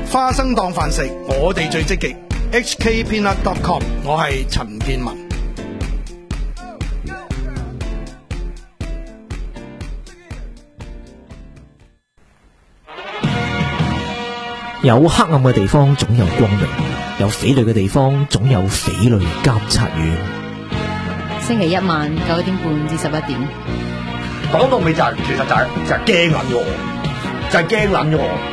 花生當飯食，我哋最積極。hkpeanut.com， 我係陳建文。 有黑暗嘅地方總有光明，有匪類嘅地方總有匪類監察院。 星期一晚9點半至11點。 講到尾就係其實就係驚撚咗我，就係驚撚咗我。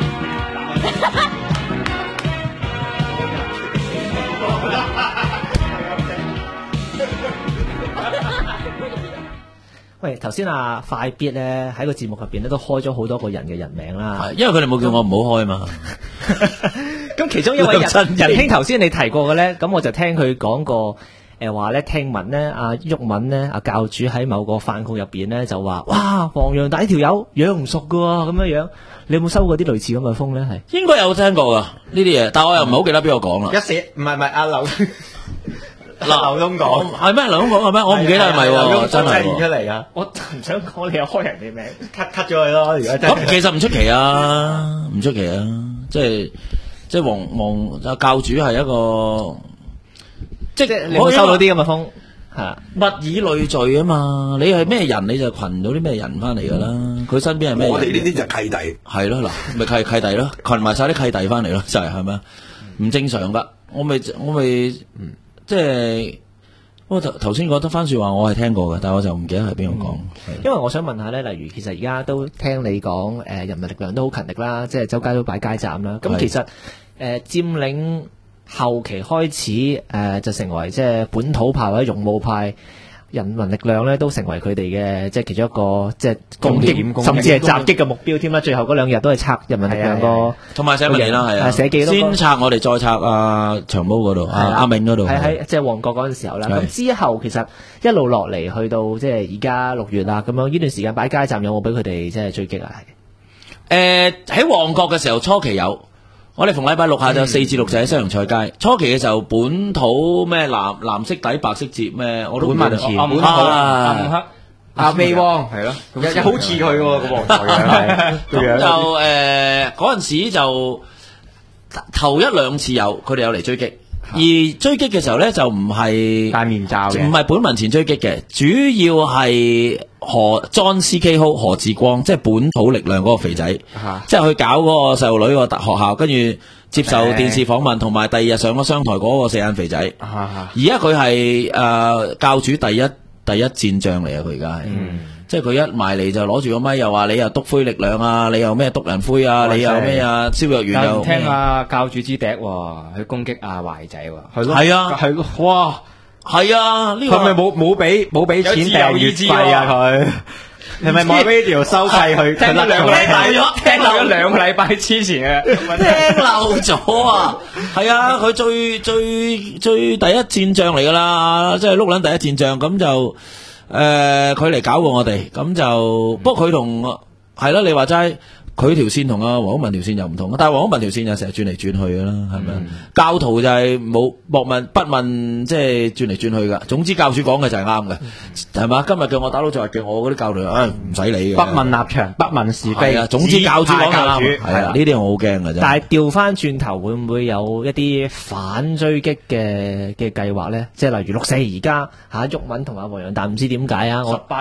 喂，頭先啊快必咧喺個節目入邊咧都開咗好多個人嘅人名啦， 因為佢哋冇叫我唔好開嘛。 咁其中一位仁兄頭先你提過嘅咧，咁我就聽佢講過。話咧聽聞咧，阿毓民咧，阿教主喺某個飯局入邊咧就話，哇，黃洋達呢條友養唔熟噶喎，咁樣樣，你有冇收過啲類似咁嘅風咧？係應該有聽過噶呢啲嘢，但係我又唔係好記得邊個講啦。 一寫唔係阿劉東講係咩？劉東講係咩？我唔記得係咪喎？真係現出嚟噶， 我唔想講你又開人哋名 ，cut 咗佢咯。而家咁其實唔出奇啊，唔出奇啊，即係黃教主係一個。即係你有冇收到啲咁嘅風？係物以類聚啊嘛！你係咩人，你就群到啲咩人翻嚟噶啦。佢身邊係咩人？ 我哋呢啲就契弟。 係咯，嗱，咪契弟咯，群埋晒啲契弟翻嚟咯，就係咪？唔正常噶。我咪即係，我頭先講得番說話，我係聽過嘅，但係我就唔記得係邊個講。 因為我想問下咧，例如其實而家都聽你講，人民力量都好勤力啦，即係周街都擺街站啦。咁其實佔領後期開始就成為即係本土派或者勇武派，人民力量咧都成為佢哋嘅即係其中一個即係攻擊甚至係襲擊嘅目標添啦。最後嗰2日都係拆人民力量個， 同埋寫文件啦，係啊， 寫記都先拆我哋，再拆長毛嗰度，阿銘嗰度， 喺即係旺角嗰陣時候啦。咁之後其實一路落嚟去到即係而家6月啦，咁樣呢段時間擺街站有冇俾佢哋即係追擊啊？ 喺旺角嘅時候初期有。我哋逢禮拜六下晝4至6就喺西洋菜街。初期嘅時候，本土咩藍色底白色字咩，我都本民前本土阿美汪係咯，好似佢喎個黃台嘅。 咁就嗰陣時就頭1-2次有佢哋有嚟追擊，而追擊嘅時候咧就唔係戴面罩嘅， 唔係本民前追擊嘅，主要係John C.K. Ho 何志光，即係本土力量嗰個肥仔，即係去搞嗰個細路女個學校，跟住接受電視訪問，同埋第2日上咗商台嗰個4眼肥仔。而家佢係教主第一戰將嚟啊！佢而家係，即係佢一埋嚟就攞住個咪，又話你又篤灰力量啊，你又咩篤人灰啊，你又咩啊，蕭若元又聽阿教主之笛去攻擊阿壞仔喎， 係啊， 係哇。係啊，呢個佢咪冇俾錢訂月費啊？佢係咪買 radio 收費去？ 聽咗2個禮拜咗，聽咗2個禮拜之前嘅， 聽漏咗啊！係啊，佢最第一戰將嚟噶啦，即係碌撚第一戰將，咁就佢嚟搞過我哋，咁就不過佢同係咯，你話齋。佢條線同阿黃毓民條線又唔同，但係黃毓民條線就成日轉嚟轉去噶啦，係咪？教徒就係冇莫問不問，即係轉嚟轉去噶。總之教主講嘅就係啱嘅，係嘛？今日叫我打佬，就係叫我嗰啲教徒，唔使理嘅。 不問立場，不問是非啊。總之教主講嘅啱，係啊，呢啲我好驚嘅啫。 但係調翻轉頭，會唔會有一啲反追擊嘅計劃咧？即係例如6·4而家毓民同阿黃洋達唔知點解啊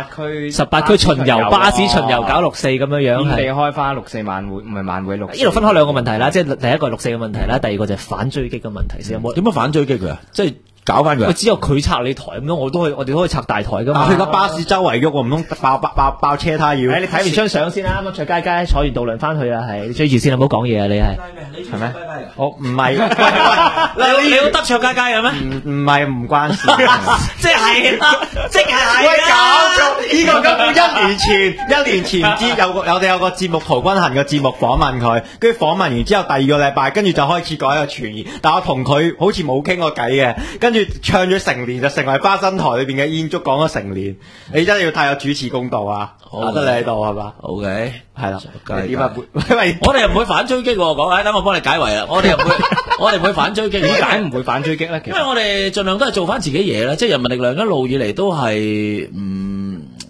？18區巡遊巴士巡遊搞6·4咁樣樣， 係開翻6·4晚會，唔係晚會6。 呢度分開2個問題啦，即係第一個係6·4嘅問題啦，第二個就係反追擊嘅問題先。有冇點樣反追擊佢啊？即係搞翻佢。 只有佢拆你台咁樣，我哋都可以拆大台噶嘛。 去個巴士周圍喐，唔通爆車胎要？ 你睇完張相先啦，咁卓佳佳坐完渡輪翻去啊，係你追住先，唔好講嘢啊，你係咩？ 我唔係， 你好得卓佳佳嘅咩？ 唔係唔關事， 即係喂，搞錯呢個根本1年前唔知我哋有個節目陶君行嘅節目訪問佢，跟住訪問完之後第2個禮拜，跟住就開始講一個傳言，但我同佢好似冇傾過偈嘅，跟住唱咗成年就成為花生台裏邊嘅煙燭講咗成年，你真係要太有主持公道啊！得你喺度係嘛 ？OK， 係啦， 點啊？因為我哋又唔會反追擊喎，講，等我幫你解圍啦。我哋唔會反追擊， 點解唔會反追擊咧？ 因為我哋盡量都係做翻自己嘢啦，即係人民力量一路以嚟都係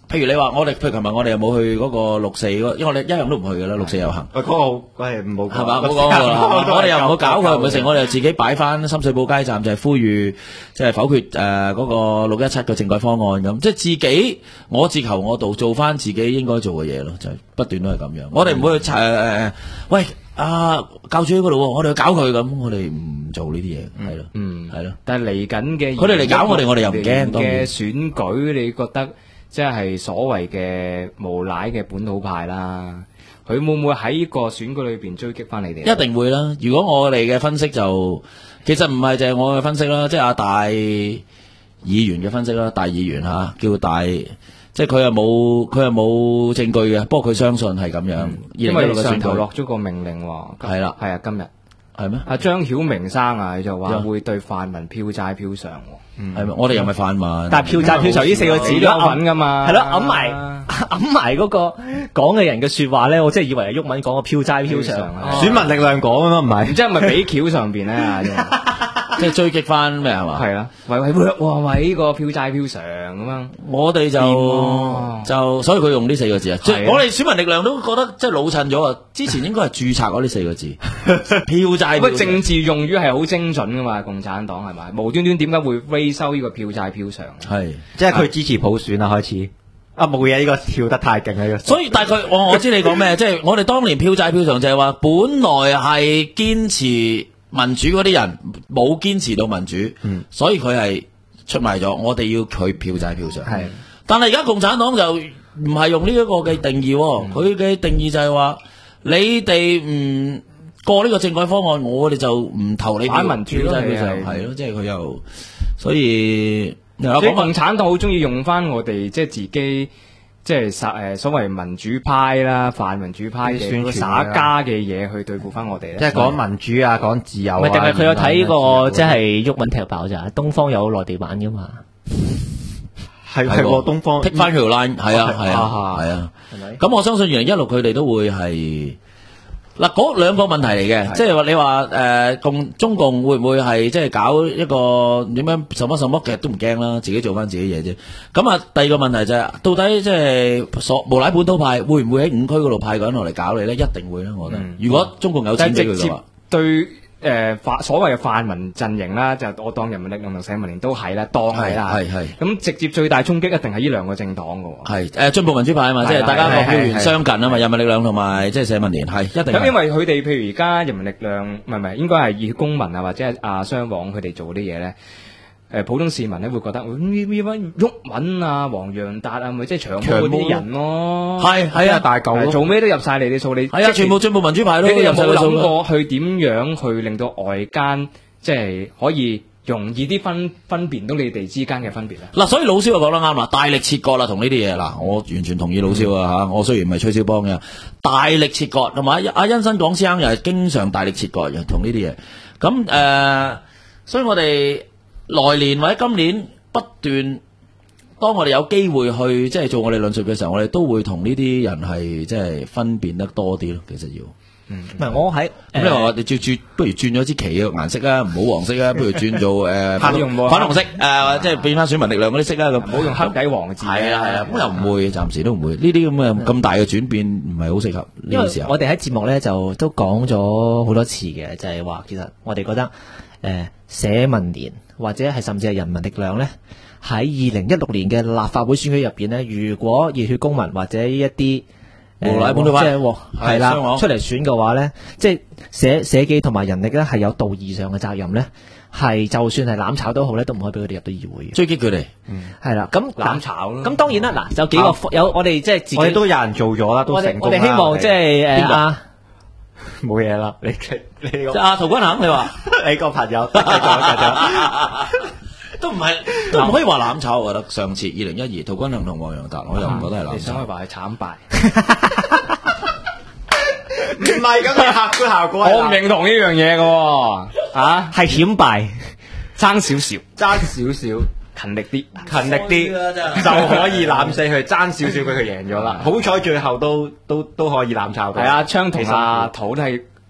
譬如你話我哋，譬如琴日我哋有冇去嗰個六四嗰，因為我哋一樣都唔去嘅啦，六四遊行。 喂，嗰個係唔好係嘛？冇講過啦，我哋又唔好搞佢，唔好成，我哋又自己擺翻深水埗街站，就係呼籲，即係否決嗰個617嘅政改方案咁，即係自己我自求我道，做翻自己應該做嘅嘢咯，就係不斷都係咁樣。我哋唔會去喂教主嗰度，我哋去搞佢咁，我哋唔做呢啲嘢，係咯，係咯。 但係嚟緊嘅佢哋嚟搞我哋又唔驚。 嘅選舉，你覺得即係所謂嘅無賴嘅本土派啦，佢會唔會喺個選舉裏邊追擊翻你哋？ 一定會啦。如果我哋嘅分析就，其實唔係淨係我嘅分析啦，即係阿大議員嘅分析啦，大議員吓叫大。即係佢又冇證據嘅，不過佢相信係咁樣。 因為上頭落咗個命令喎， 係啦， 係啊，今日係咩？ 阿張曉明生佢就話會對泛民票債票償， 係咪？我哋又咪泛民， 但係票債票償呢4個字都揾噶嘛， 係咯，揞埋嗰個講嘅人嘅說話咧，我真係以為係毓民講個票債票償， 選民力量講啊嘛，唔係， 唔知係咪俾橋上邊咧？ 即係追擊翻咩係嘛？ 係啦，喂呢個票債票償咁樣， 我哋就所以佢用呢4個字啊。我哋選民力量都覺得即係老襯咗啊！之前應該係註冊嗰呢4個字，票債。 喂，政治用語係好精準噶嘛？共產黨係咪無端端點解會收呢個票債票償？ 係，即係佢支持普選啊！開始冇嘢，呢個跳得太勁啦！呢個所以大概我知你講咩，即係我哋當年票債票償就係話，本來係堅持民主嗰啲人冇堅持到民主，所以佢係出賣咗。我哋要佢票債票償。係，但係而家共產黨就唔係用呢一個嘅定義，佢嘅定義就係話你哋唔過呢個政改方案，我哋就唔投你票。反民主咯，係咯，即係佢又所以。即係共產黨好中意用翻我哋即係自己即係所謂民主派啦、泛民主派嘅耍家嘅嘢去對付翻我哋咧。 即係講民主啊，講自由啊。 唔係，定係佢有睇過即係毓民踢爆咋？東方有內地版噶嘛？ 係東方剔翻佢條 line， 係啊。咁我相信2016佢哋都會係。嗱，嗰兩個問題嚟嘅，即係話你話中共會唔會係即係搞一個點樣什麼其實都唔驚啦，自己做翻自己嘢啫。咁啊，第二個問題就係到底即係無賴本土派會唔會喺5區嗰度派個人落嚟搞你咧？一定會啦，我覺得。如果中共有錢俾佢嘅話， 對所謂嘅泛民陣營啦，就我當人民力量同社民連都係啦，當係啦，係咁直接最大衝擊一定係呢兩個政黨嘅喎。係進步民主派啊嘛，即係大家個票源相近啊嘛，人民力量同埋即係社民連係一定。 咁因為佢哋譬如而家人民力量唔係應該係熱血公民啊，或者係雙黃佢哋做啲嘢咧。普通市民咧會覺得呢班毓民啊、黃洋達啊，咪即係長毛嗰啲人咯， 係啊， 大嚿做咩都入晒嚟啲數，你係啊，全部進步民主派咯。 你哋有冇諗過去點樣去令到外間即係可以容易啲分辨到你哋之間嘅分別咧？ 嗱，所以老蕭就講得啱啦，大力切割啦，同呢啲嘢嗱，我完全同意老蕭啊嚇。我雖然唔係吹簫幫嘅，大力切割同埋阿欣新講師兄又係經常大力切割嘅，同呢啲嘢咁所以我哋。來年或者今年不斷，當我哋有機會去即係做我哋論述嘅時候，我哋都會同呢啲人係即係分辨得多啲咯。其實要， 唔係我喺咁你話我哋轉，不如轉咗支旗嘅顏色啊，唔好黃色啊，不如轉做粉紅色即係變翻選民力量嗰啲色啊，咁唔好用黑底黃嘅字。係啊，咁又唔會，暫時都唔會。呢啲咁大嘅轉變唔係好適合呢個時候。 我哋喺節目咧就都講咗好多次嘅，就係話其實我哋覺得社民連或者係甚至係人民力量咧，喺2016年嘅立法會選舉入邊咧，如果熱血公民或者一啲無賴本土派係啦出嚟選嘅話咧，即係社記同埋人力咧係有道義上嘅責任咧，係就算係攬炒都好咧，都唔可以俾佢哋入到議會嘅， 追擊佢哋。 係啦，咁攬炒咯。 咁當然啦，嗱有幾個有我哋即係自己， 我哋都有人做咗啦，都成功啦。 我哋希望即係冇嘢啦，你即係阿陶君行，你話你個朋友都唔係都唔可以話攬炒，我覺得上次2012陶君行同黃洋達，我又唔覺得係攬炒。 你想去話係慘敗？ 唔係咁嘅客觀效果。 我唔認同呢樣嘢嘅， 係險敗， 爭少少。勤力啲就可以攬死佢，爭少少俾佢贏咗啦。好彩最後都可以攬炒到。 係啊，昌同阿土都係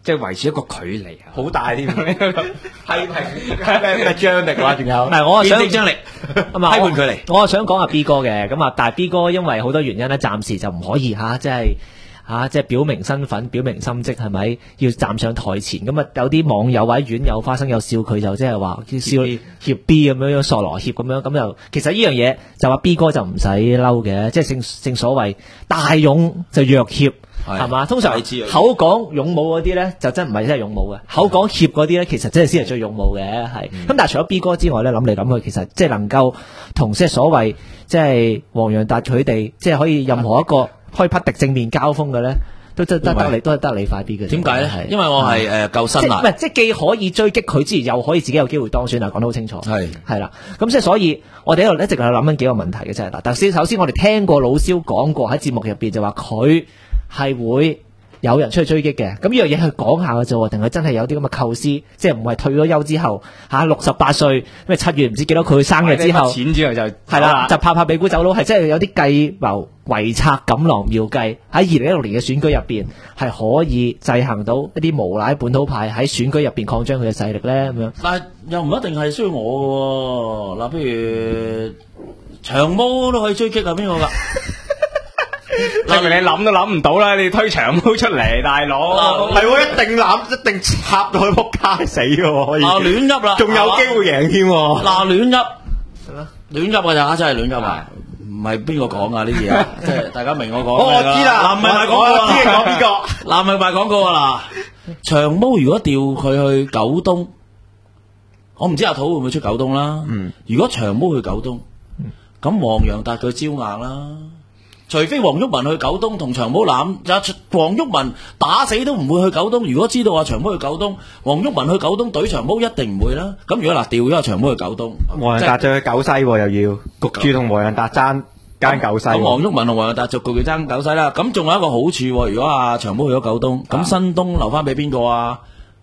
即係維持一個距離啊， 好大添，係咩張力話仲有？ 唔係我係想見證張力咁啊， 批判距離我係想講下 B 哥嘅，咁啊，但係 B 哥因為好多原因咧，暫時就唔可以即係表明身份、表明心跡，係咪要站上台前？咁啊，有啲網友或者院友花生有笑佢，就即係話笑協 B 咁樣，傻羅協咁樣，咁就其實呢樣嘢就話 B 哥就唔使嬲嘅，即係正所謂大勇就弱協。係嘛？通常口講勇武嗰啲咧，就真唔係真係勇武嘅。口講協嗰啲咧，其實真係先係最勇武嘅。係咁，但係除咗 B 哥之外咧，諗嚟諗去，其實即係能夠同即係所謂即係黃洋達佢哋，即係可以任何一個可以匹敵正面交鋒嘅咧，都係得你快啲嘅。 點解咧？因為我係夠辛辣， 唔係即係既可以追擊佢之餘，又可以自己有機會當選啊！講得好清楚。係啦，咁即係所以我哋喺度一直係諗緊幾個問題嘅啫。嗱，首先我哋聽過老蕭講過喺節目入邊就話佢係會有人出去追擊嘅，咁呢樣嘢去講下嘅啫，定係真係有啲咁嘅構思，即係唔係退咗休之後68歲咩7月唔知幾多佢生日之後， 錢之後就係啦，就拍鼻股走佬，係真係有啲計謀遺策錦囊妙計喺2016年嘅選舉入邊係可以制衡到一啲無賴本土派喺選舉入邊擴張佢嘅勢力咧咁樣。 但係又唔一定係需要我嘅喎，嗱，譬如長毛都可以追擊係邊個㗎？ 證明你諗都諗唔到啦！你推長毛出嚟，大佬係喎，一定插到佢仆街死嘅，可以。 亂噏啦， 仲有機會贏添。 嗱，亂噏，亂噏㗎咋，真係亂噏啊！唔係邊個講啊呢啲嘢，即係大家明我講。 我知啦， 嗱，唔係賣廣告啊， 我知你講邊個。 嗱，唔係賣廣告啊嗱，長毛如果調佢去九東，我唔知阿土會唔會出九東啦。如果長毛去九東，咁黃洋達佢招硬啦。除非黃毓民去九東同長毛攬，黃毓民打死都唔會去九東。如果知道話長毛去九東，黃毓民去九東懟長毛一定唔會啦。咁如果嗱調咗阿長毛去九東， 黃洋達就去九西又要焗住同黃洋達爭間九西。 咁黃毓民同黃洋達就焗住爭九西啦。咁仲有一個好處，如果阿長毛去咗九東，咁新東留翻俾邊個啊？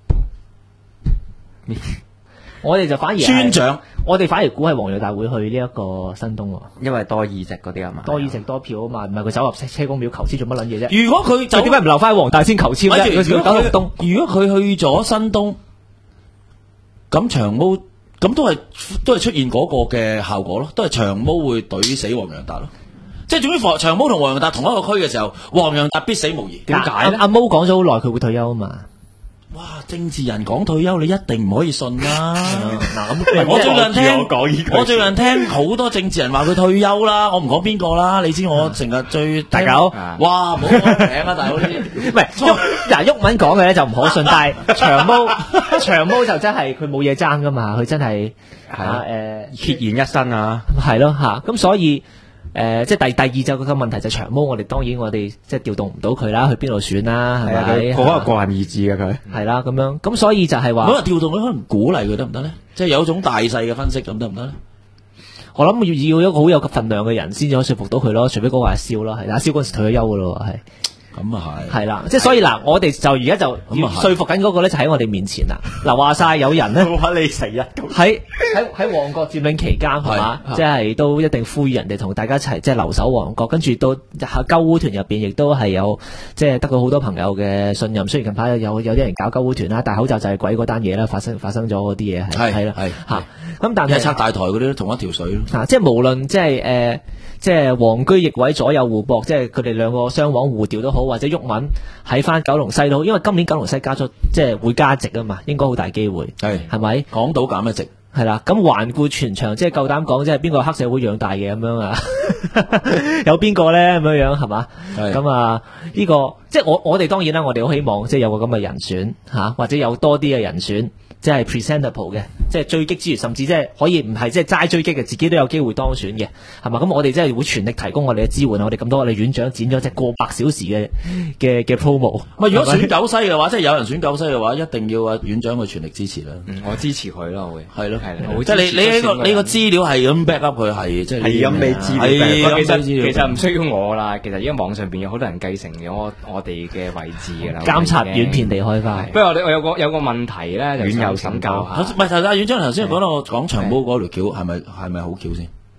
我哋就反而村長， 我哋反而估係黃洋達會去呢一個新東喎， 因為多議席嗰啲啊嘛， 多議席多票啊嘛，唔係佢走入車公廟求籤做乜撚嘢啫？ 如果佢就點解唔留翻黃大先求籤啫？如果佢去咗新東，咁長毛咁都係出現嗰個嘅效果咯，都係長毛會懟死黃洋達咯。即係總之長毛同黃洋達同一個區嘅時候，黃洋達必死無疑。 點解咧？阿毛講咗好耐，佢會退休啊嘛。 哇！政治人講退休，你一定唔可以信啦。 嗱， 我最近聽好多政治人話佢退休啦，我唔講邊個啦。你知我成日最大狗， 哇！唔好講名啊，大佬呢啲唔係嗱，毓民講嘅咧就唔可信，但係長毛就真係佢冇嘢爭噶嘛，佢真係孑然一身啊， 係咯嚇，咁所以。即係第二就個問題就長毛，我哋當然我哋即係調動唔到佢啦，去邊度選啦，係咪？ 好個人意志嘅佢係啦，咁樣咁所以就係話， 可能調動佢，可能鼓勵佢得唔得咧？即係有一種大細嘅分析咁得唔得咧？ 我諗要一個好有份量嘅人先至可以說服到佢咯，除非嗰個阿蕭咯，係阿蕭嗰時退咗休噶咯，係。 咁啊係啦，即係所以嗱，我哋就而家就要說服緊嗰個咧，就喺我哋面前啦。嗱，話晒有人咧， 你成日喺旺角佔領期間係嘛，即係都一定呼籲人哋同大家一齊即係留守旺角，跟住到鳩污團入邊亦都係有即係得到好多朋友嘅信任。雖然近排有啲人搞鳩污團啦，戴口罩就係鬼嗰單嘢啦，發生咗嗰啲嘢係啦嚇。咁但係拆大台嗰啲都同一條水咯。 即係無論即係黃居易位左右互搏，即係佢哋兩個雙往互調都好，或者毓民喺翻九龍西都好，因為今年九龍西加咗即係會加席啊嘛，應該好大機會係咪？ 港島減一席係啦，咁環顧全場，即係夠膽講，即係邊個黑社會養大嘅咁樣啊？有邊個咧咁樣係嘛？咁啊呢個即係我哋當然啦，我哋好希望即係有個咁嘅人選嚇，或者有多啲嘅人選。即係 presentable 嘅，即係追擊之餘，甚至即係可以唔係即係齋追擊嘅，自己都有機會當選嘅，係嘛？咁我哋真係會全力提供我哋嘅支援，我哋咁多我哋院長剪咗隻過百小時嘅 promo。 如果選九西嘅話，即係有人選九西嘅話，一定要啊院長去全力支持啦。 我支持佢咯，會係咯，即係你個資料係咁 back up 佢係即係咁你資料， 其實唔需要我啦。其實而家網上邊有好多人繼承咗我哋嘅位置㗎啦。 監察院遍地開花。 不過我有個問題咧，就想請教下。 唔係，阿院長頭先講到我講長毛嗰條橋係咪好橋先？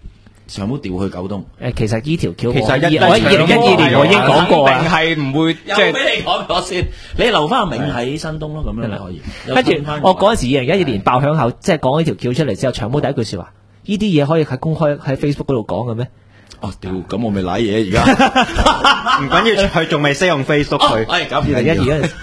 長毛調去九東。 其實呢條橋其實我喺2012年我已經講過定啊。 係唔會即又係俾你講咗先，你留翻個名喺新東咯，咁樣你可以。 跟住我嗰陣時2012年爆響後，即係講呢條橋出嚟之後，長毛第一句説話：呢啲嘢可以喺公開喺 Facebook 嗰度講嘅咩？ 哦，屌，咁我咪賴嘢而家。 唔緊要，佢仲未識用 Facebook 佢。 係咁 2012嗰陣時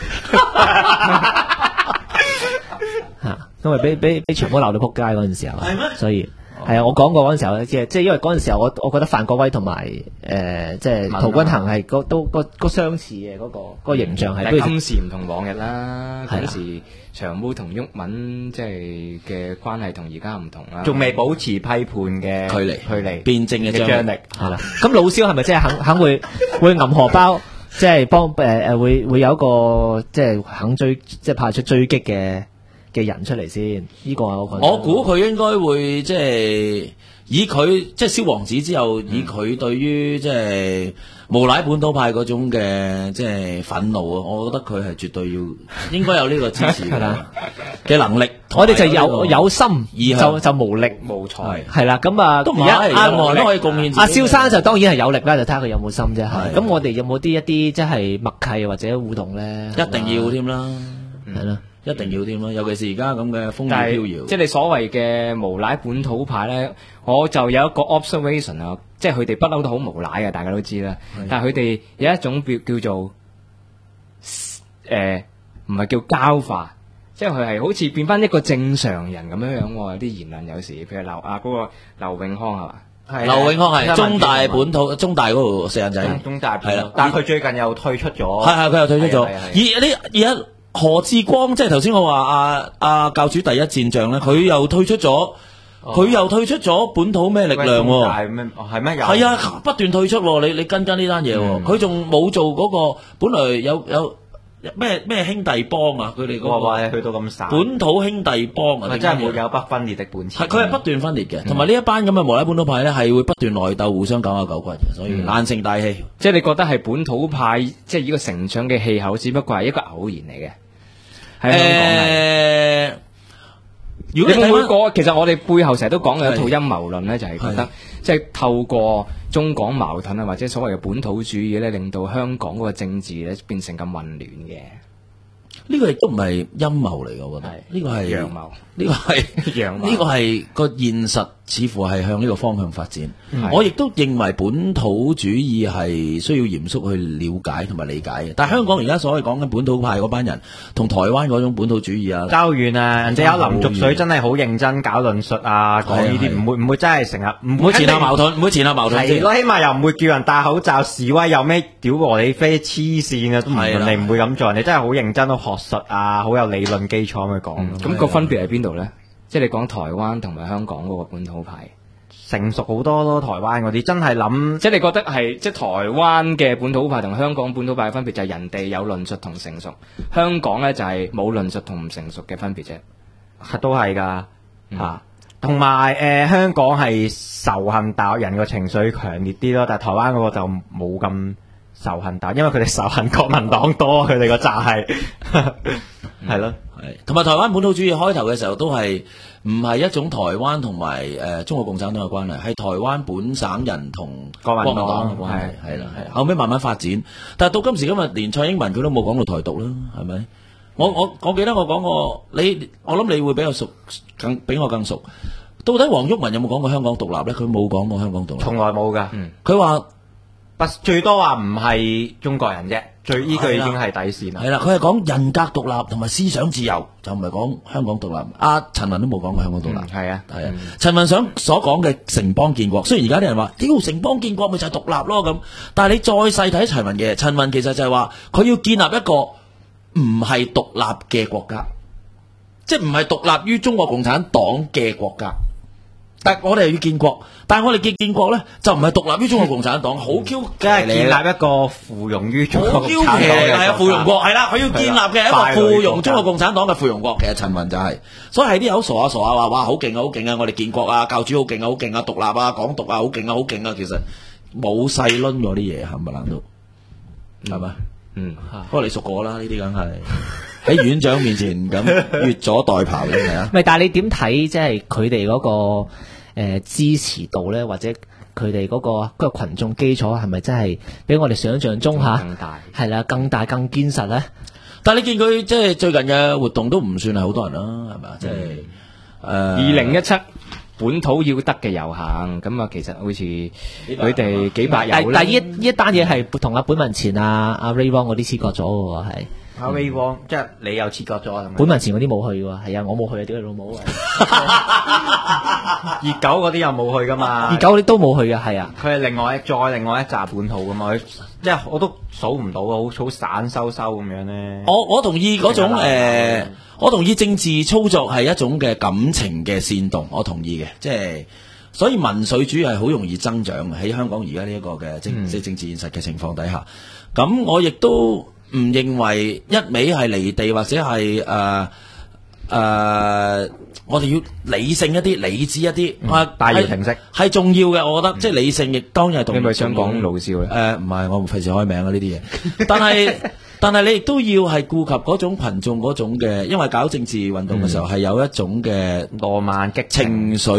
嚇，因為俾長毛鬧到撲街嗰陣時候， 係咩所以係啊，我講過嗰陣時候咧，即係因為嗰陣時候我覺得范國威同埋即係陶君行係個相似嘅嗰個形象係但係今時唔同往日啦， 係啦嗰時長毛同毓民即係嘅關係同而家唔同啦， 仲未保持批判嘅距離辯證嘅張力係啦。咁老蕭係咪即係肯會揞荷包，即係幫會有一個即係肯追，即係派出追擊嘅人出嚟先？呢個我估佢應該會即係以佢即係蕭王子之後，以佢對於即係無賴本土派嗰種嘅即係憤怒啊，我覺得佢係絕對應該有呢個支持嘅能力。 我哋就有心就無力無才係啦。咁啊， 都唔係而家任何人都可以貢獻自己。 阿蕭生就當然係有力啦，就睇下佢有冇心啫。咁我哋有冇一啲即係默契或者互動咧？ 一定要添啦， 係啦。 一定要添啦，尤其是而家咁嘅風雨但飄搖。 係即係你所謂嘅無賴本土派咧，我就有一個 observation 啊，即係佢哋不嬲都好無賴嘅，大家都知啦。但係佢哋有一種叫做唔係叫膠化，即係佢係好似變翻一個正常人咁樣樣喎。啲言論有時，譬如嗰個劉永康係嘛？ 劉永康係中大本土，中大嗰度四眼仔， 中大係啦。 但係佢最近又退出咗， 係佢又退出咗。而家何志光，即係頭先我話阿教主第一戰將咧，佢又退出咗，本土咩力量喎？ 係咩？ 係啊，不斷退出喎。你跟呢單嘢喎，佢仲冇做嗰個，本來有咩兄弟幫啊？佢哋嗰個話去到咁散， 本土兄弟幫啊， 真係沒有不分裂的本錢。 佢係不斷分裂嘅，同埋呢一班咁嘅無賴本土派咧，係會不斷內鬥，互相搞下狗骨嘅，所以難成大器。 即係你覺得係本土派，即係呢個成長嘅氣候，只不過係一個偶然嚟嘅。喺香港係。如果你睇過，其實我哋背後成日都講嘅一套陰謀論咧，就係覺得即係透過中港矛盾啊，或者所謂嘅本土主義咧，令到香港嗰個政治咧變成咁混亂嘅。 呢個亦都唔係陰謀嚟嘅，我覺得呢個係陽謀， 呢個係陽謀，呢個係個現實，似乎係向呢個方向發展。我亦都認為本土主義係需要嚴肅去了解同埋理解嘅。但係香港而家所謂講緊本土派嗰班人，同台灣嗰種本土主義啊， 爭遠啊！人哋有林濁水真係好認真搞論述啊，講呢啲唔會真係成日唔會前後矛盾，唔會前後矛盾先。 係咯，起碼又唔會叫人戴口罩示威，有咩屌和你飛黐線啊！都人哋唔會咁做，人哋真係好認真，好學術啊，好有理論基礎去講。 咁個分別喺邊度咧？即係你講台灣同埋香港嗰個本土派成熟好多咯，台灣嗰啲真係諗， 即係你覺得係即係台灣嘅本土派同香港本土派嘅分別就係人哋有論述同成熟，香港咧就係冇論述同唔成熟嘅分別啫。 都係㗎嚇。同埋香港係仇恨大陸人個情緒強烈啲咯，但係台灣嗰個就冇咁仇恨大陸，因為佢哋仇恨國民黨多，佢哋個責係係咯。 同埋台灣本土主義開頭嘅時候都係唔係一種台灣同埋中國共產黨嘅關係，係台灣本省人同國民黨嘅關係，係啦。後尾慢慢發展，但係到今時今日，連蔡英文佢都冇講到台獨啦，係咪？我記得我講過，我諗你會比較熟，比我更熟。到底黃毓民有冇講過香港獨立咧？佢冇講過香港獨立， 從來冇㗎。 佢話最多話唔係中國人啫。呢句已經係底線啦。 係啦，佢係講人格獨立同埋思想自由，就唔係講香港獨立。陳雲都冇講過香港獨立。係啊。陳雲所講嘅城邦建國，雖然而家啲人話屌城邦建國咪就係獨立咯咁，但係你再細睇陳雲嘅，陳雲其實就係話佢要建立一個唔係獨立嘅國家，即係唔係獨立於中國共產黨嘅國家。但係我哋又要建國，但係我哋嘅建國咧就唔係獨立於中國共產黨，好 Q， 即係建立一個附庸於中國共產黨嘅， 係啊，附庸國係啦，佢要建立嘅一個附庸中國共產黨嘅附庸國。其實陳雲就係，所以係啲友傻下話哇好勁啊好勁啊，我哋建國啊，教主好勁啊好勁啊，獨立啊港獨啊好勁啊好勁啊，其實冇細掄嗰啲嘢冚唪唥都係咪？不過你熟過啦，呢啲梗係。喺院長面前咁越俎代庖嘅係啊， 咪但係你點睇即係佢哋嗰個支持度咧，或者佢哋嗰個群眾基礎係咪真係比我哋想象中嚇更大係啦，更大更堅實咧？ 但係你見佢即係最近嘅活動都唔算係好多人啦，係咪啊？即係 2017本土要得嘅遊行，咁啊其實好似佢哋幾百人， 但係呢一單嘢係同阿本文前阿 Ray Wong 嗰啲切割咗嘅喎，係。 阿 Ray Wong 即係你又切割咗係咪？ 本文前嗰啲冇去嘅喎，係啊，我冇去啊，屌你老母啊！ 熱狗嗰啲又冇去噶嘛？ 熱狗嗰啲都冇去嘅，係啊。 佢係另外一紮本土噶嘛？佢即係我都數唔到啊，好散收咁樣咧。 我同意嗰種我同意政治操作係一種嘅感情嘅煽動，我同意嘅，即係所以民粹主義係好容易增長喺香港而家呢一個嘅即係政治現實嘅情況底下。咁我亦都唔認為一味係離地或者係我哋要理性一啲、理智一啲。 大搖停息係重要嘅，我覺得即係理性亦當然係同。 你咪想講老少咧？ 唔係，我唔費事開名啊呢啲嘢。但係你亦都要係顧及嗰種群眾嗰種嘅，因為搞政治運動嘅時候係有一種嘅浪漫激情緒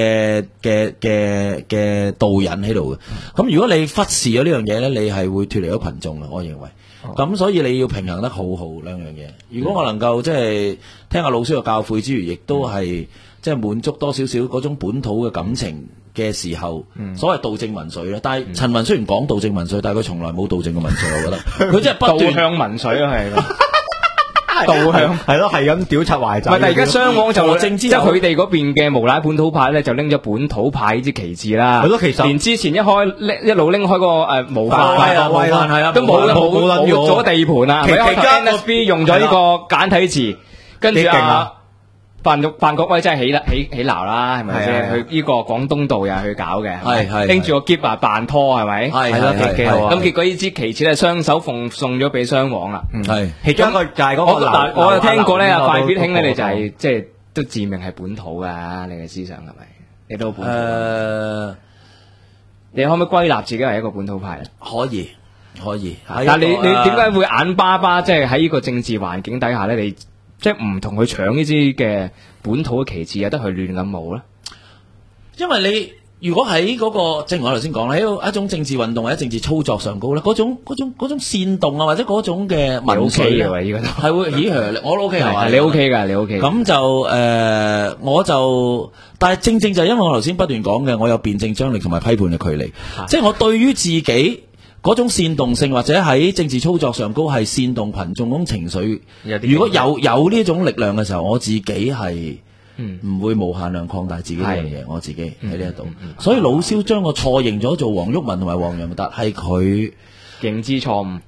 嘅導引喺度嘅。咁如果你忽視咗呢樣嘢咧，你係會脫離咗群眾嘅，我認為。咁所以你要平衡得好好兩樣嘢。如果我能夠即係聽下老師嘅教誨之餘，亦都係即係滿足多少少嗰種本土嘅感情嘅時候，所謂道正民粹咧。但係陳雲雖然講道正民粹，但係佢從來冇道正嘅民粹，我覺得佢真係不斷導向民粹啊，係導向係咯，係咁屌柒壞仔。 但係而家雙方就政之即係佢哋嗰邊嘅無賴本土派咧，就拎咗本土派呢支旗幟啦。 係咯，其實連之前一路拎開個模範係啊， 都冇撚咗地盤啊。 其他 NSB 用咗呢個簡體字，跟住啊。范國威真係起鬧啦，係咪先？佢呢個廣東道又去搞嘅， 係拎住個篋啊扮拖係咪？ 係咯， 幾好啊！咁結果呢支旗幟咧，雙手送咗俾雙王啦。 係其中一個就係嗰個我有聽過咧，快必兄咧，你就係即係都自命係本土噶，你嘅思想係咪？你都本土。你可唔可以歸納自己為一個本土派咧？ 可以。 但係你點解會眼巴巴即係喺呢個政治環境底下咧？你即係唔同佢搶呢支嘅本土嘅旗幟，有得去亂咁舞咧？因為你如果喺嗰個，正如我頭先講啦，喺一種政治運動或者政治操作上高咧，嗰種煽動啊，或者嗰種嘅民粹嘅，呢個係會咦？我都 OK 係嘛？ 你 OK 㗎，你 OK。 咁就我就，但係正就係因為我頭先不斷講嘅，我有辯證張力同埋批判嘅距離，即係我對於自己嗰種煽動性或者喺政治操作上高係煽動群眾嗰種情緒，如果有呢種力量嘅時候，我自己係唔會無限量擴大自己呢樣嘢，我自己喺呢一度。所以老蕭將我錯認咗做黃毓民同埋黃楊達，係佢認知錯誤。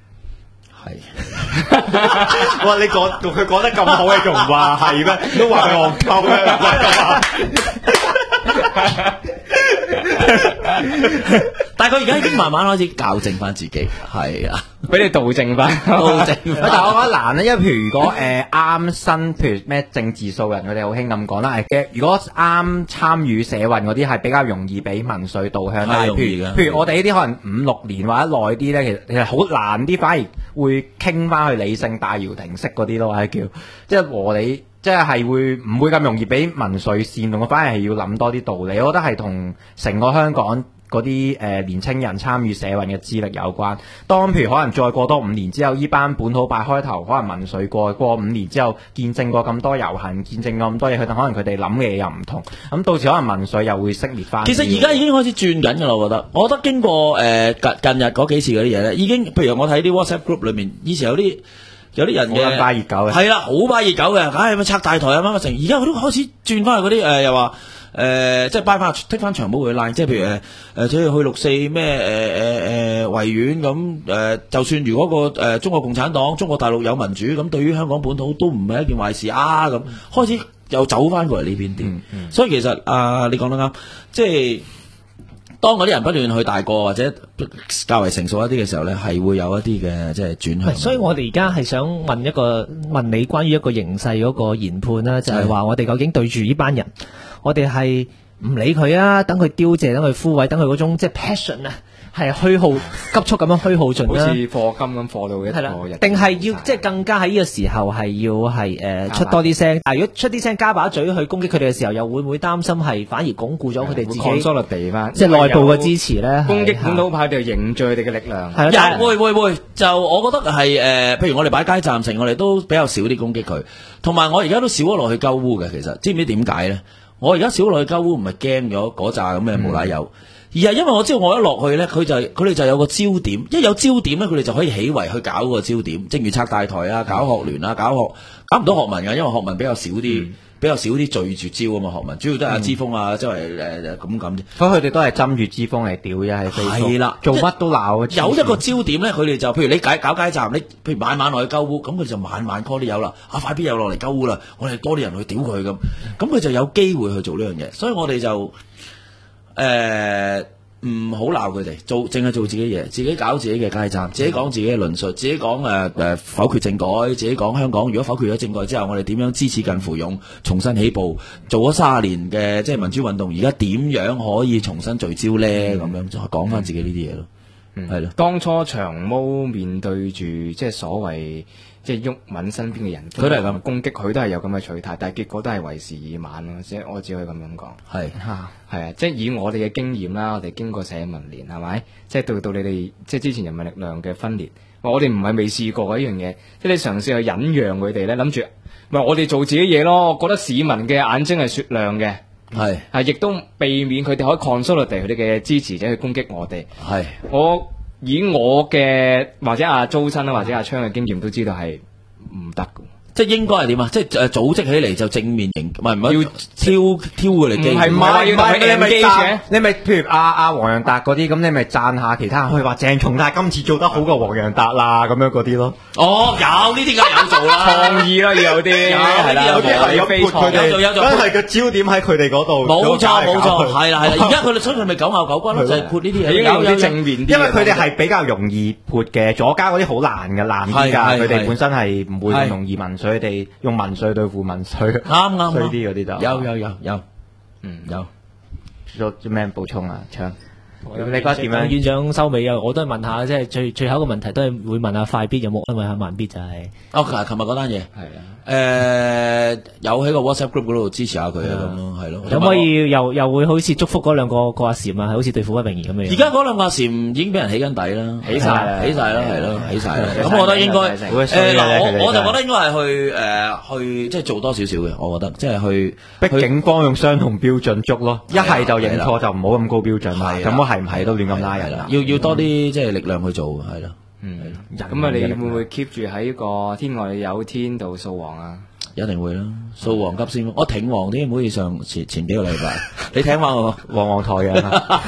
係，哇！你佢講得咁好，你仲唔話係咩？都話佢戇鳩咩？ 但係佢而家已經慢慢開始校正翻自己，係啊， 俾你導正翻， 但係我覺得難咧，因為譬如如果啱新，譬如咩政治素人，佢哋好興咁講啦。如果啱參與社運嗰啲係比較容易俾民粹導向，但係譬如我哋呢啲可能5-6年或者耐啲咧，其實好難啲，反而會傾翻去理性大搖停息嗰啲咯，或者叫即係和理。即係會唔會咁容易俾民粹煽動？反而係要諗多啲道理。我覺得係同成個香港嗰啲年青人參與社運嘅資歷有關。當譬如可能再過多5年之後，呢班本土派開頭可能民粹過5年之後，見證過咁多遊行，見證過咁多嘢，可能佢哋諗嘅嘢又唔同。咁到時可能民粹又會熄滅翻。 其實而家已經開始轉緊㗎啦，我覺得經過近日嗰幾次嗰啲嘢咧，已經譬如我睇啲 WhatsApp group 裏面，以前有啲人嘅巴熱狗嘅，係啦，好巴熱狗嘅，咪拆大台啊乜乜成，而家佢都開始轉翻去嗰啲又話即係掰翻剔翻長毛去拉，即係譬如即係去六四咩維園咁就算如果個中國共產黨、中國大陸有民主，咁對於香港本土都唔係一件壞事啊，咁開始又走翻過嚟呢邊啲，所以其實你講得啱，即係。當嗰啲人不斷去大個或者較為成熟一啲嘅時候咧，係會有一啲嘅即係轉向。 所以我哋而家係想問你關於一個形勢嗰個研判啦，就係話我哋究竟對住呢班人，我哋係唔理佢啊，等佢凋謝，等佢枯萎，等佢嗰種即係 passion 啊， 係虛耗急速咁樣虛耗盡啦。 好似課金咁課到一係啦個日， 定係要即係更加喺呢個時候係要係出多啲聲。但係如果出啲聲加把嘴去攻擊佢哋嘅時候，又會唔會擔心係反而鞏固咗佢哋自己擴縮落地翻， 即係內部嘅支持咧？ 攻擊本土派就凝聚佢哋嘅力量。 係啊， 會，就我覺得係譬如我哋擺街站城，我哋都比較少啲攻擊佢，同埋我而家都少咗落去鳩污嘅。其實知唔知點解咧？我而家少落去鳩污唔係驚咗嗰扎咁嘅無賴友，而係因為我知道我一落去咧，佢哋就有個焦點，一有焦點咧，佢哋就可以起圍去搞個焦點，正如拆大台啊、搞學聯啊、搞唔到學民㗎，因為學民比較少啲。比較少啲聚住招啊嘛，學民主要都係阿之鋒啊，周圍咁啫。 所以佢哋都係針住之鋒嚟屌啫，喺 Facebook 係啦， 做乜都鬧。 有一個焦點咧，佢哋就譬如你搞街站，你譬如晚落去鳩污，咁佢就晚 call 啲友啦，快啲有落嚟鳩污啦，我哋多啲人去屌佢咁，咁佢就有機會去做呢樣嘢，所以我哋就唔好鬧佢哋，淨係做自己嘢，自己搞自己嘅街站，自己講自己嘅論述，自己講否決政改，自己講香港如果否決咗政改之後，我哋點樣支持近乎勇重新起步，做咗30年嘅即係民主運動，而家點樣可以重新聚焦咧？咁樣就講翻自己呢啲嘢咯，係咯。 當初長毛面對住即係所謂即係毓民身邊嘅人， 佢都係咁攻擊，佢都係有咁嘅取態，但係結果都係為時已晚咯。即係我只可以咁樣講。係啊，即係以我哋嘅經驗啦，我哋經過社民連係咪？即係到你哋即係之前人民力量嘅分裂，我哋唔係未試過呢樣嘢，即係你嘗試去忍讓佢哋咧，諗住咪我哋做自己嘢咯。覺得市民嘅眼睛係雪亮嘅，係亦都避免佢哋可以 consolidate 佢哋嘅支持者去攻擊我哋。係以我嘅或者阿周生啦，或者阿昌嘅經驗都知道係唔得嘅。即係應該係點啊？即係組織起嚟就正面型，唔係要挑佢嚟機。唔係你咪譬如阿黃洋達嗰啲，咁你咪讚下其他人，去話鄭松泰今次做得好過黃洋達啦，咁樣嗰啲咯。 哦，有呢啲梗係有做啦， 創意啦，要有啲係啦， 有啲係有撥佢哋， 有做， 真係個焦點喺佢哋嗰度。 冇錯，係啦。而家佢哋所以佢咪狗咬狗骨咯，就係撥呢啲嘢。 有啲正面啲， 因為佢哋係比較容易撥嘅，左膠嗰啲好難啲㗎，佢哋本身係唔會咁容易民粹。佢哋用民粹對付民粹， 啱衰啲嗰啲就有， 有做咩補充啊？昌，你覺得點樣？ 院長收尾啊，我都係問下，即係最後一個問題都係會問下快必有冇，問下慢必就係。琴日嗰單嘢係有喺個 WhatsApp group 嗰度支持下佢啊，咁咯，係咯。可唔可以又會好似祝福嗰兩個阿禪啊，好似對付屈榮賢咁樣？ 而家嗰兩個阿禪已經俾人起緊底啦，起晒啦，係咯，起晒啦。咁我覺得應該我就覺得應該係去即係做多少少嘅，我覺得即係去逼警方用相同標準捉咯，一係就認錯就唔好咁高標準啦。咁我係唔係都亂咁拉人啦？ 要多啲即係力量去做，係咯。 咁啊，你會唔會 keep 住喺個天外有天度掃黃啊？ 一定會啦，掃黃急先。我挺黃啲，唔好似前幾個禮拜，你聽翻我黃台嘅。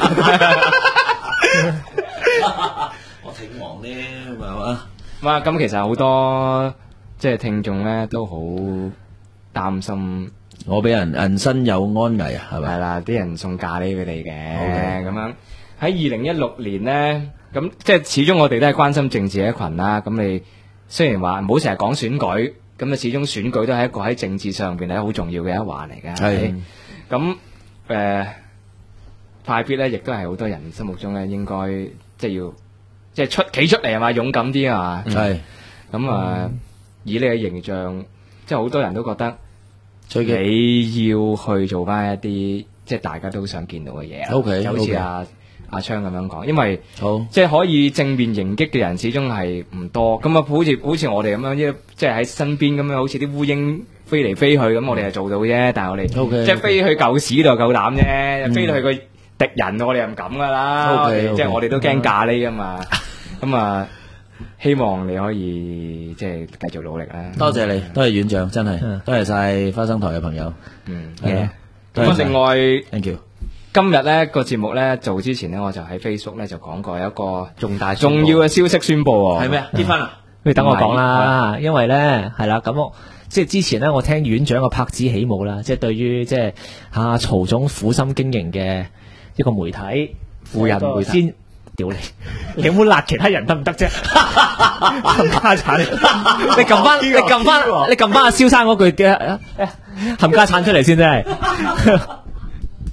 我挺黃啲，係嘛？ 哇！咁其實好多即係聽眾咧都好擔心， 我俾人身有安危啊，係咪？ 係啦，啲人送咖喱俾你嘅，咁樣喺2016年咧。咁即係始終我哋都係關心政治嘅一群啦。咁你雖然話唔好成日講選舉，咁啊始終選舉都係一個喺政治上邊係好重要嘅一環嚟嘅。係咁快必咧，亦都係好多人心目中咧應該即係要即係企出嚟係嘛，勇敢啲啊嘛。係咁以你嘅形象，即係好多人都覺得你要去做翻一啲即係大家都想見到嘅嘢。OK，好似阿昌咁樣講，因為即係可以正面迎擊嘅人始終係唔多，咁啊好似我哋咁樣，即係喺身邊咁樣，好似啲烏蠅飛嚟飛去，咁我哋係做到啫，但係我哋即係飛去舊屎度夠膽啫，飛到去個敵人我哋又唔敢噶啦，即係我哋都驚咖喱噶嘛，咁希望你可以即係繼續努力啦。 多謝你，多謝院長，真係多謝晒花生台嘅朋友。 咁另外 ，thank you。 今日咧個節目咧做之前咧，我就喺 Facebook 咧就講過有一個重要嘅消息宣布喎。 係咩啊？結婚啊？ 不如等我講啦，因為咧係啦，咁我即係之前咧，我聽院長嘅拍子起舞啦，即係對於即係曹總苦心經營嘅一個媒體富人媒體先屌你有冇辣其他人得唔得啫？冚家產，你撳翻阿蕭生嗰句嘅冚家產出嚟先真係。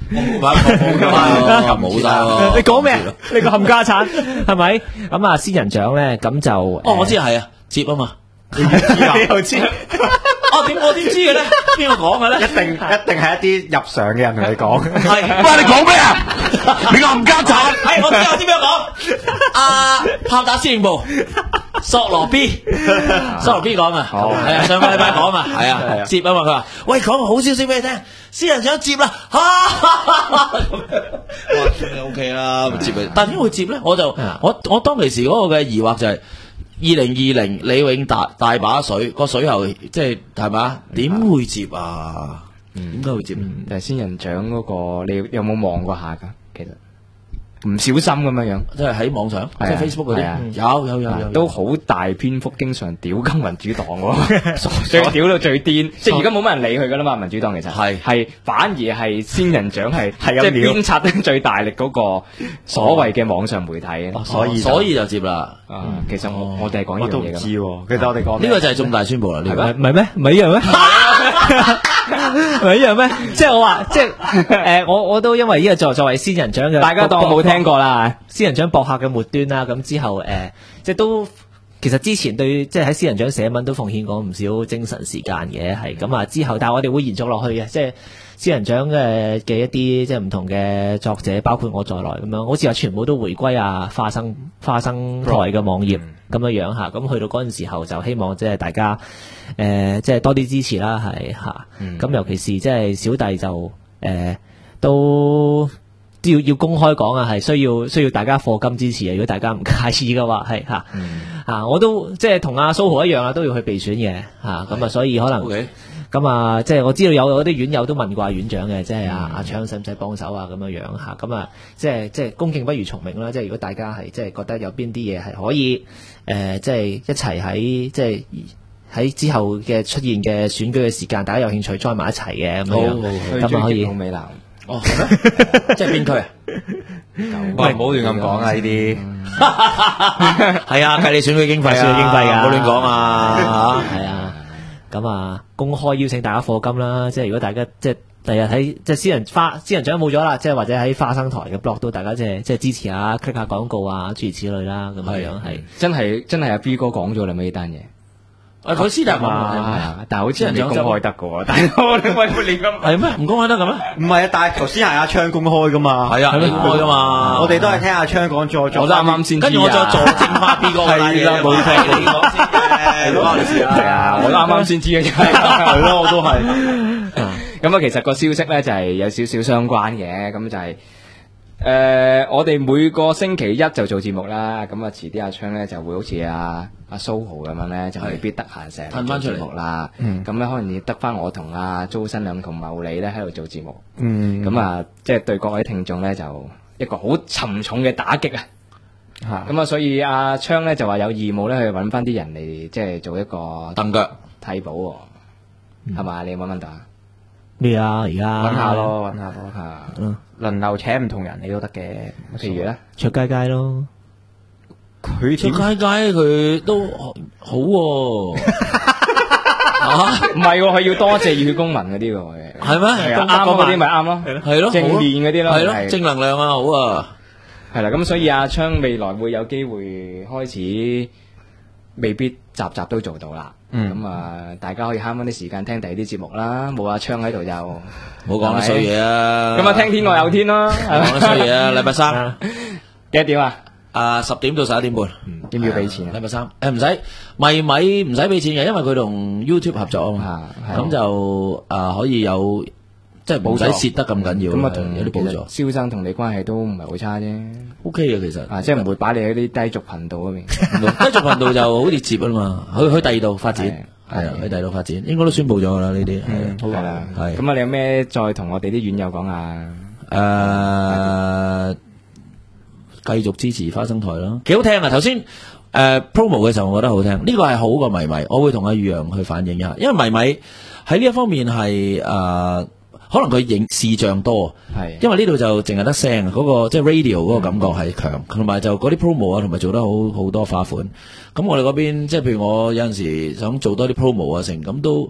冇晒喎。 你講咩？你個冚家產係咪？咁啊，仙人掌咧，咁就我知係啊，接啊嘛。 你又知？ 我點知嘅咧？邊個講嘅咧？ 一定係一啲入常嘅人同你講。 係，喂，你講咩啊？你個冚家產。係，我知邊個講。炮打司令部，索羅 B 講啊。係啊，上個禮拜講啊。係啊，接啊嘛。佢話：喂，講個好消息俾你聽，仙人掌接啦。哇，OK 啦，接啊。但點會接咧？我當其時嗰個嘅疑惑就係。2020李永大把水個水喉即係嘛？點會接啊？點解會接？ 但係仙人掌嗰個，你有冇望過下㗎？其實唔小心咁樣， 即係喺網上，即係 Facebook 嗰啲，有都好大篇幅，經常屌緊民主黨喎，最屌到最癲。即係而家冇乜人理佢㗎啦嘛，民主黨其實係反而係仙人掌係即係鞭策得最大力嗰個所謂嘅網上媒體， 所以就接啦。 其實我哋係講呢樣嘢㗎。我都唔知喎。 其實我哋講呢個就係重大宣佈啦。呢個唔係咩？唔係一樣咩？唔係一樣咩？即係我話，即係我都因為呢個作為仙人掌嘅， 大家當我冇聽過啦。 仙人掌博客嘅末端啦，咁之後即係都其實之前對即係喺仙人掌寫文都奉獻過唔少精神時間嘅，係咁啊。之後但係我哋會延續落去嘅，即係仙人掌嘅一啲即係唔同嘅作者，包括我在內咁樣，好似話全部都回歸花生台嘅網頁咁樣樣嚇。咁去到嗰陣時候就希望即係大家即係多啲支持啦，係嚇。咁尤其是即係小弟就都要公開講啊，係需要大家課金支持啊！如果大家唔介意嘅話，係嚇我都即係同阿蘇豪一樣啊，都要去備選嘅嚇。咁啊，所以可能咁啊，即係我知道有啲院友都問過阿院長嘅，即係阿昌使唔使幫手啊？咁樣樣嚇。咁啊，即係恭敬不如從命啦。即係如果大家係即係覺得有邊啲嘢係可以即係一齊喺即係喺之後嘅出現嘅選舉嘅時間，大家有興趣 join 埋一齊嘅咁樣，咁啊可以。 好美男哦，即係邊區啊？ 喂，唔好亂咁講啊！呢啲係啊，計你選舉經費啊，唔好亂講啊！ 係啊，咁啊，公開邀請大家課金啦。即係如果大家即係第日喺即係仙人掌冇咗啦，即係或者喺花生台嘅 blog 都大家即係支持下 click 下廣告啊，諸如此類啦。咁樣係真係阿 B 哥講咗啦，呢單嘢。 佢私底下講， 但係好似人哋公開得嘅喎，但係我哋喂你咁係咩？唔公開得嘅咩？ 唔係啊，但係頭先係阿昌公開噶嘛， 係啊，公開噶嘛。 我哋都係聽阿昌講咗， 我都啱啱先知啊， 跟住我再佐證翻 B 哥嘅嘢啦，冇聽你講先嘅，關你事啊。 係啊，我都啱啱先知嘅啫， 係咯，我都係。 咁啊，其實個消息咧就係有少少相關嘅，咁就係。我哋每個星期一就做節目啦，咁啊遲啲阿昌咧就會好似阿蘇豪咁樣咧，就未必得閒成日做節目啦。咁咧可能要得翻我同阿周新亮同茂利咧喺度做節目。咁啊，即係對各位聽眾咧就一個好沉重嘅打擊啊！咁啊，所以阿昌咧就話有義務咧去揾翻啲人嚟，即係做一個蹬腳替補，係嘛？你有冇問到啊？ 咩啊？而家揾下咯嚇。輪流請唔同人你都得嘅， 譬如咧， 卓佳佳咯， 佢卓佳佳佢都好喎， 唔係喎，佢要多謝熱血公民嗰啲喎， 係咩？ 啱嗰啲咪啱咯， 係咯， 正面嗰啲咯， 係咯，正能量啊，好啊， 係啦，咁所以阿昌未來會有機會開始，未必集都做到啦。咁啊，大家可以慳翻啲時間聽第二啲節目啦，冇阿昌喺度就冇講啲衰嘢啊！ 咁啊，聽天外有天咯， 講啲衰嘢啊！禮拜三幾多點啊 ？10點到11點半， 要唔要俾錢啊？ 禮拜三唔使，米唔使俾錢嘅，因為佢同 YouTube 合作啊嘛，咁就可以有即係唔使蝕得咁緊要， 咁啊同有啲補助。 蕭生同你關係都唔係好差啫 ，OK 嘅其實， 即係唔會擺你喺啲低俗頻道嗰邊， 低俗頻道就好似接啊嘛，去第二度發展，係啊，去第二度發展，應該都宣佈咗噶啦呢啲， 好啦， 係。 咁啊，你有咩再同我哋啲院友講啊？ 繼續支持花生台咯，幾好聽啊！頭先promo 嘅時候，我覺得好聽，呢個係好過迷米，我會同阿宇陽去反映一下，因為迷米喺呢一方面係可能佢影視像多，係，因為呢度就淨係得聲，嗰個即係 radio 嗰個感覺係強，同埋就嗰啲 promo 啊，同埋做得好多花款。咁我哋嗰邊即係譬如我有陣時想做多啲 promo 啊，成咁都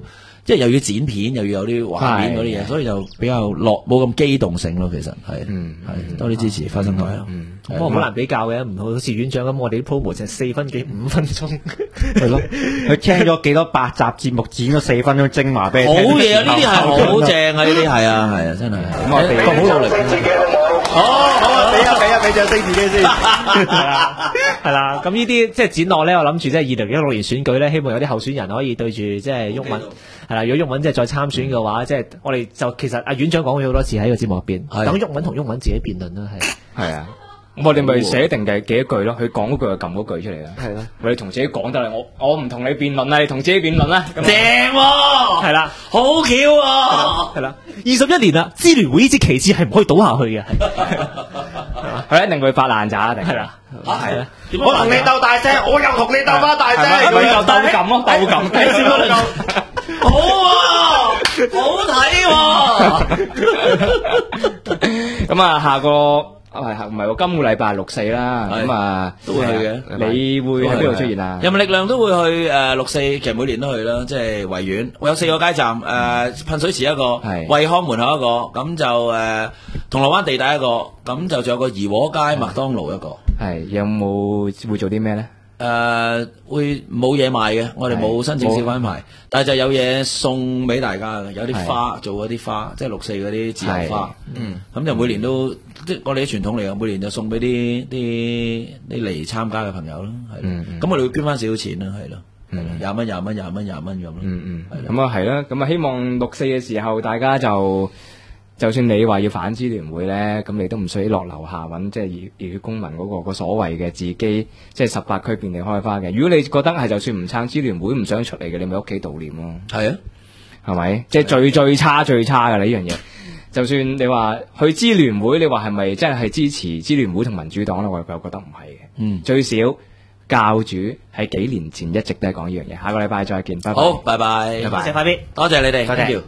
即係又要剪片，又要有啲畫面嗰啲嘢，所以就比較冇咁機動性咯。其實係多啲支持花生台咯。 不過好難比較嘅，唔好似院長咁，我哋啲 promo 就4分幾5分鐘， 係咯，佢聽咗幾多百集節目，剪咗4分鐘精華俾你聽。 好嘢啊！呢啲係好正啊！呢啲係啊，真係。咁我哋好努力。 好啊！俾掌聲自己先。 係啦，咁呢啲即係展落咧，我諗住即係2016年選舉咧，希望有啲候選人可以對住即係毓民。係啦，如果毓民即係再參選嘅話，即係我哋就其實阿院長講咗好多次喺個節目入邊，等毓民同毓民自己辯論啦， 係啊。我哋咪寫定嘅幾多句咯，佢講嗰句就撳嗰句出嚟啦。係咯，我哋同自己講得啦，我唔同你辯論啦，你同自己辯論啦。正喎， 係啦， 好巧喎， 係啦，21年啦，支聯會呢支旗幟係唔可以倒下去嘅， 佢一定會發爛渣，定係啦， 係啦。 我同你鬥大聲，我又同你鬥翻大聲， 佢就鬥撳咯，鬥撳。 好啊，好睇喎。 咁啊，下個。唔係喎，今個禮拜6/4啦，咁啊都會去嘅。 你會喺邊度出現啊？ 人民力量都會去6/4，其實每年都去啦，即係維園。我有4個街站，噴水池一個，惠康門口一個，咁就銅鑼灣地帶一個，咁就仲有個怡和街麥當勞一個。 係有冇會做啲咩咧？ 會冇嘢賣嘅，我哋冇申請小販牌，但係就有嘢送俾大家嘅，有啲花做嗰啲花，即係6/4嗰啲自由花，咁就每年都即係我哋啲傳統嚟嘅，每年就送俾啲嚟參加嘅朋友咯，係咯，咁我哋會捐翻少少錢啦，係咯，20蚊咁咯， 咁啊係啦，咁啊希望6/4嘅時候大家就算你話要反支聯會咧，咁你都唔需要落樓下揾即係熱血公民嗰個所謂嘅自己即係18區遍地開花嘅。如果你覺得係就算唔撐支聯會唔想出嚟嘅，你咪屋企悼念咯。係啊，係咪？即係最差嘅呢樣嘢。就算你話去支聯會，你話係咪真係支持支聯會同民主黨咧？我又覺得唔係嘅。最少教主喺幾年前一直都係講呢樣嘢。下個禮拜再見，拜拜。 好，拜拜， 多謝快必， 多謝你哋， 多謝。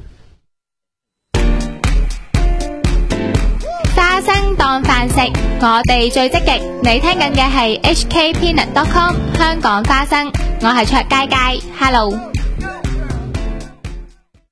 花生當飯食，我哋最積極。你聽緊嘅係 HKpeanut.com 香港花生，我係卓佳佳 ，Hello。